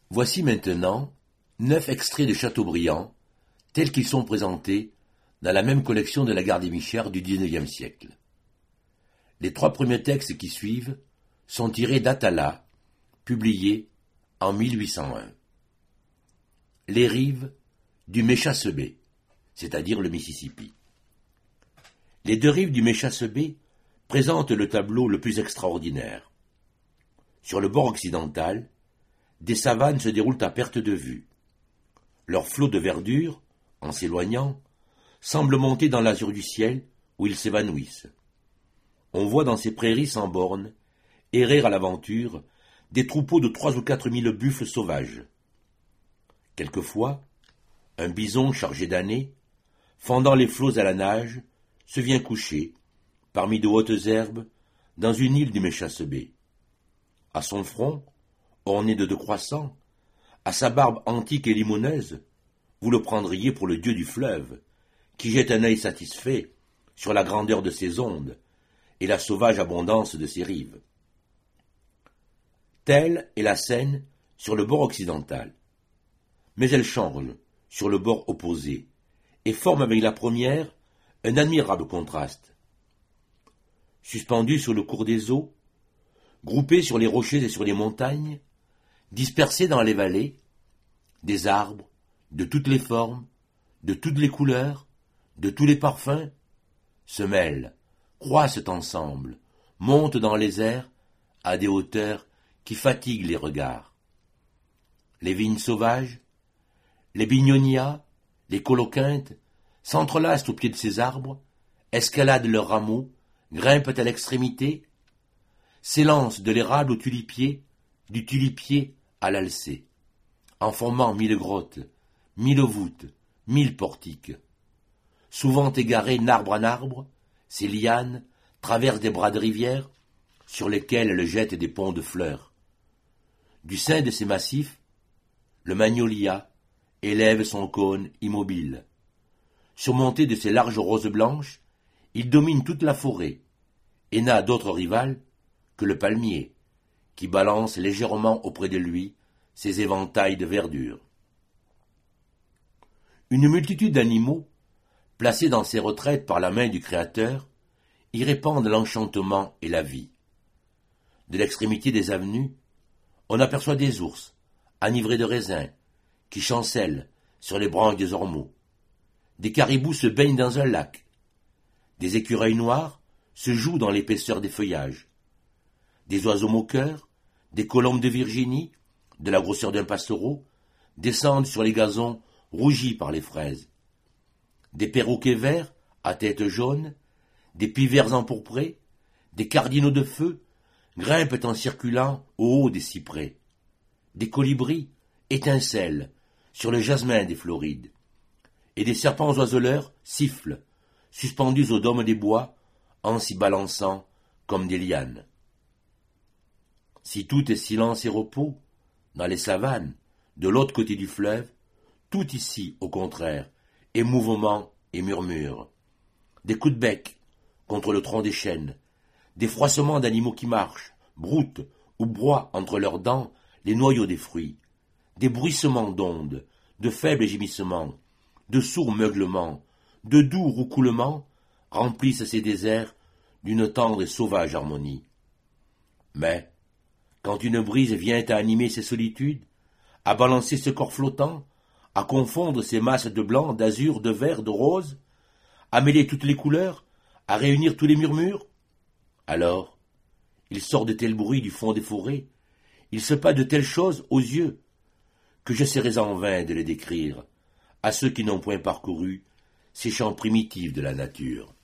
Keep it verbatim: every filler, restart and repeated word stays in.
Voici maintenant neuf extraits de Chateaubriand, tels qu'ils sont présentés dans la même collection de la Gardémichaire du dix-neuvième siècle. Les trois premiers textes qui suivent sont tirés d'Atala, publié en mille huit cent un. Les rives du Méchassebé, c'est-à-dire le Mississippi. Les deux rives du Méchassebé présentent le tableau le plus extraordinaire. Sur le bord occidental, des savanes se déroulent à perte de vue. Leurs flots de verdure, en s'éloignant, semblent monter dans l'azur du ciel où ils s'évanouissent. On voit dans ces prairies sans bornes errer à l'aventure des troupeaux de trois ou quatre mille buffles sauvages. Quelquefois, un bison chargé d'années, fendant les flots à la nage, se vient coucher, parmi de hautes herbes, dans une île du Méchassebé. À son front, orné de deux croissants, à sa barbe antique et limoneuse, vous le prendriez pour le dieu du fleuve, qui jette un œil satisfait sur la grandeur de ses ondes et la sauvage abondance de ses rives. Telle est la scène sur le bord occidental. Mais elle change sur le bord opposé et forme avec la première un admirable contraste. Suspendus sur le cours des eaux, groupés sur les rochers et sur les montagnes, dispersés dans les vallées, des arbres de toutes les formes, de toutes les couleurs, de tous les parfums, se mêlent, croissent ensemble, montent dans les airs à des hauteurs qui fatiguent les regards. Les vignes sauvages, les bignonias, les coloquintes s'entrelacent au pied de ces arbres, escaladent leurs rameaux, grimpent à l'extrémité, s'élancent de l'érable au tulipier, du tulipier à l'alcé, en formant mille grottes, mille voûtes, mille portiques. Souvent égarés n'arbre en arbre, ces lianes traversent des bras de rivière sur lesquels elles jettent des ponts de fleurs. Du sein de ces massifs, le magnolia élève son cône immobile. Surmonté de ses larges roses blanches, il domine toute la forêt et n'a d'autre rival que le palmier, qui balance légèrement auprès de lui ses éventails de verdure. Une multitude d'animaux, placés dans ces retraites par la main du Créateur, y répandent l'enchantement et la vie. De l'extrémité des avenues, on aperçoit des ours, enivrés de raisins, qui chancellent sur les branches des ormeaux. Des caribous se baignent dans un lac. Des écureuils noirs se jouent dans l'épaisseur des feuillages. Des oiseaux moqueurs, des colombes de Virginie, de la grosseur d'un passereau, descendent sur les gazons rougis par les fraises. Des perroquets verts à tête jaune, des pivers empourprés, des cardinaux de feu grimpent en circulant au haut des cyprès. Des colibris étincellent sur le jasmin des Florides, et des serpents oiseleurs sifflent, suspendus au dôme des bois, en s'y balançant comme des lianes. Si tout est silence et repos, dans les savanes, de l'autre côté du fleuve, tout ici, au contraire, est mouvement et murmure. Des coups de bec contre le tronc des chênes, des froissements d'animaux qui marchent, broutent ou broient entre leurs dents les noyaux des fruits, des bruissements d'ondes, de faibles gémissements, de sourds meuglements, de doux roucoulements remplissent ces déserts d'une tendre et sauvage harmonie. Mais, quand une brise vient à animer ces solitudes, à balancer ce corps flottant, à confondre ces masses de blanc, d'azur, de vert, de rose, à mêler toutes les couleurs, à réunir tous les murmures, alors, il sort de tels bruits du fond des forêts, il se passe de telles choses aux yeux, que j'essaierai en vain de les décrire à ceux qui n'ont point parcouru ces champs primitifs de la nature.